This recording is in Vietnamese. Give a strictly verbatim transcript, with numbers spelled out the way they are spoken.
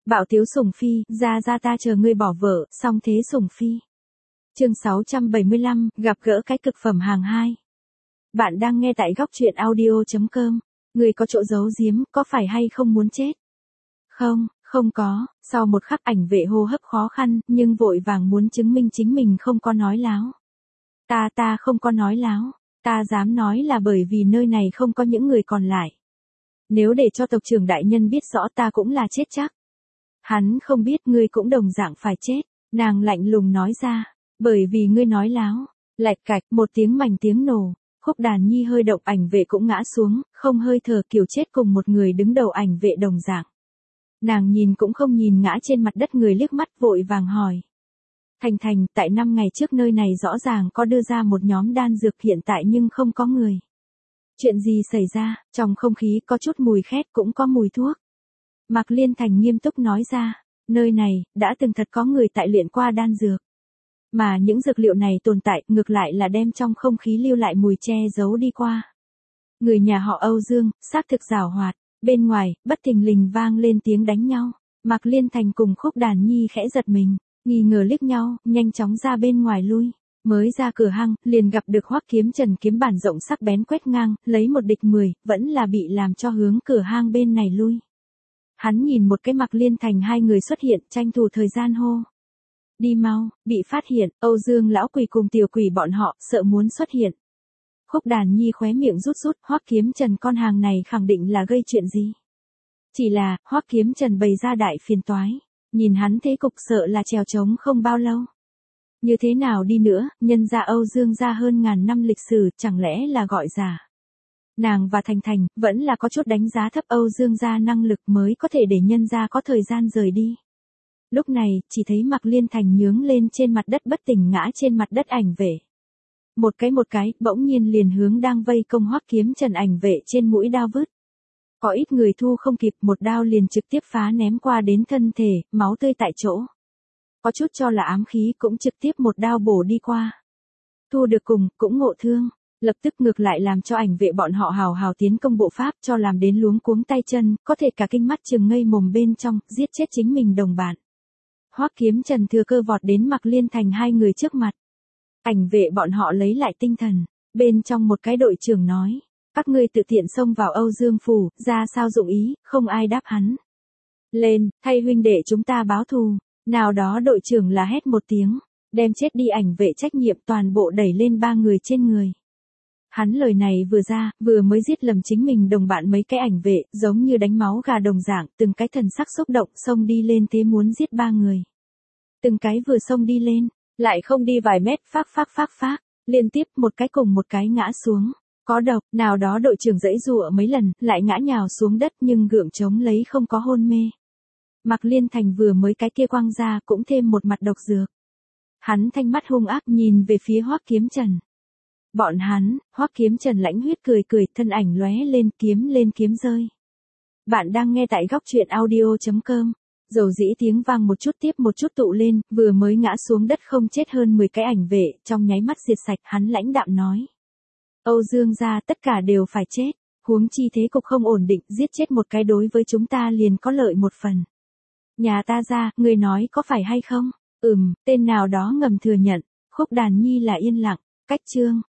Bạo tiếu sủng phi, ra ra ta chờ ngươi bỏ vợ, xong thế sủng phi. Chương sáu trăm bảy mươi lăm, gặp gỡ cái cực phẩm hàng hai. Bạn đang nghe tại góc truyện audio chấm com. Ngươi có chỗ giấu giếm, có phải hay không muốn chết? Không, không có. Sau một khắc ảnh vệ hô hấp khó khăn, nhưng vội vàng muốn chứng minh chính mình không có nói láo. Ta ta không có nói láo. Ta dám nói là bởi vì nơi này không có những người còn lại. Nếu để cho tộc trưởng đại nhân biết rõ ta cũng là chết chắc. Hắn không biết ngươi cũng đồng dạng phải chết. Nàng lạnh lùng nói ra. Bởi vì ngươi nói láo. Lạch cạch, một tiếng mảnh tiếng nổ. Khúc Đàn Nhi hơi động, ảnh vệ cũng ngã xuống, không hơi thở, kiểu chết cùng một người đứng đầu ảnh vệ đồng dạng. Nàng nhìn cũng không nhìn ngã trên mặt đất người, liếc mắt vội vàng hỏi. Thành Thành, tại năm ngày trước nơi này rõ ràng có đưa ra một nhóm đan dược, hiện tại nhưng không có người. Chuyện gì xảy ra? Trong không khí có chút mùi khét, cũng có mùi thuốc. Mạc Liên Thành nghiêm túc nói ra, nơi này, đã từng thật có người tại luyện qua đan dược. Mà những dược liệu này tồn tại, ngược lại là đem trong không khí lưu lại mùi che giấu đi qua. Người nhà họ Âu Dương, xác thực giảo hoạt. Bên ngoài, bất thình lình vang lên tiếng đánh nhau. Mạc Liên Thành cùng Khúc Đàn Nhi khẽ giật mình, nghi ngờ liếc nhau, nhanh chóng ra bên ngoài lui. Mới ra cửa hang, liền gặp được Hoắc Kiếm Trần, kiếm bản rộng sắc bén quét ngang, lấy một địch mười, vẫn là bị làm cho hướng cửa hang bên này lui. Hắn nhìn một cái Mạc Liên Thành, hai người xuất hiện, tranh thủ thời gian hô. Đi mau, bị phát hiện, Âu Dương lão quỷ cùng tiểu quỷ bọn họ, sợ muốn xuất hiện. Khúc Đàn Nhi khóe miệng rút rút, Hoắc Kiếm Trần con hàng này khẳng định là gây chuyện gì. Chỉ là, Hoắc Kiếm Trần bày ra đại phiền toái. Nhìn hắn thế cục sợ là trèo trống không bao lâu. Như thế nào đi nữa, nhân gia Âu Dương gia hơn ngàn năm lịch sử, chẳng lẽ là gọi giả. Nàng và Thành Thành, vẫn là có chút đánh giá thấp Âu Dương gia năng lực mới có thể để nhân gia có thời gian rời đi. Lúc này, chỉ thấy Mạc Liên Thành nhướng lên trên mặt đất bất tỉnh ngã trên mặt đất ảnh vệ. Một cái một cái, bỗng nhiên liền hướng đang vây công Hoắc Kiếm Trần ảnh vệ trên mũi đao vứt. Có ít người thu không kịp, một đao liền trực tiếp phá ném qua đến thân thể, máu tươi tại chỗ. Có chút cho là ám khí cũng trực tiếp một đao bổ đi qua. Thu được cùng, cũng ngộ thương. Lập tức ngược lại làm cho ảnh vệ bọn họ hào hào tiến công bộ pháp, cho làm đến luống cuống tay chân, có thể cả kinh mắt trừng ngây mồm bên trong, giết chết chính mình đồng bạn. Hoắc Kiếm Trần thừa cơ vọt đến Mạc Liên Thành hai người trước mặt. Ảnh vệ bọn họ lấy lại tinh thần, bên trong một cái đội trưởng nói, các ngươi tự tiện xông vào Âu Dương phủ, ra sao dụng ý, không ai đáp hắn. Lên, thay huynh đệ chúng ta báo thù. Nào đó đội trưởng là hét một tiếng, đem chết đi ảnh vệ trách nhiệm toàn bộ đẩy lên ba người trên người. Hắn lời này vừa ra, vừa mới giết lầm chính mình đồng bạn mấy cái ảnh vệ, giống như đánh máu gà đồng dạng, từng cái thần sắc xúc động xông đi lên thế muốn giết ba người. Từng cái vừa xông đi lên, lại không đi vài mét, phác phác phác phác, liên tiếp một cái cùng một cái ngã xuống. Có độc, nào đó đội trưởng giãy giụa mấy lần, lại ngã nhào xuống đất nhưng gượng chống lấy không có hôn mê. Mạc Liên Thành vừa mới cái kia quăng ra cũng thêm một mặt độc dược. Hắn thanh mắt hung ác nhìn về phía Hoắc Kiếm Trần. Bọn hắn, Hoắc Kiếm Trần lãnh huyết cười cười, thân ảnh lóe lên, kiếm lên kiếm rơi. Bạn đang nghe tại góc truyện audio chấm com. Dầu dĩ tiếng vang một chút tiếp một chút tụ lên, vừa mới ngã xuống đất không chết hơn mười cái ảnh vệ, trong nháy mắt diệt sạch, hắn lãnh đạm nói. Âu Dương gia tất cả đều phải chết, huống chi thế cục không ổn định, giết chết một cái đối với chúng ta liền có lợi một phần. Nhà ta ra, người nói có phải hay không? Ừm, tên nào đó ngầm thừa nhận. Khúc Đàn Nhi là yên lặng. Cách chương,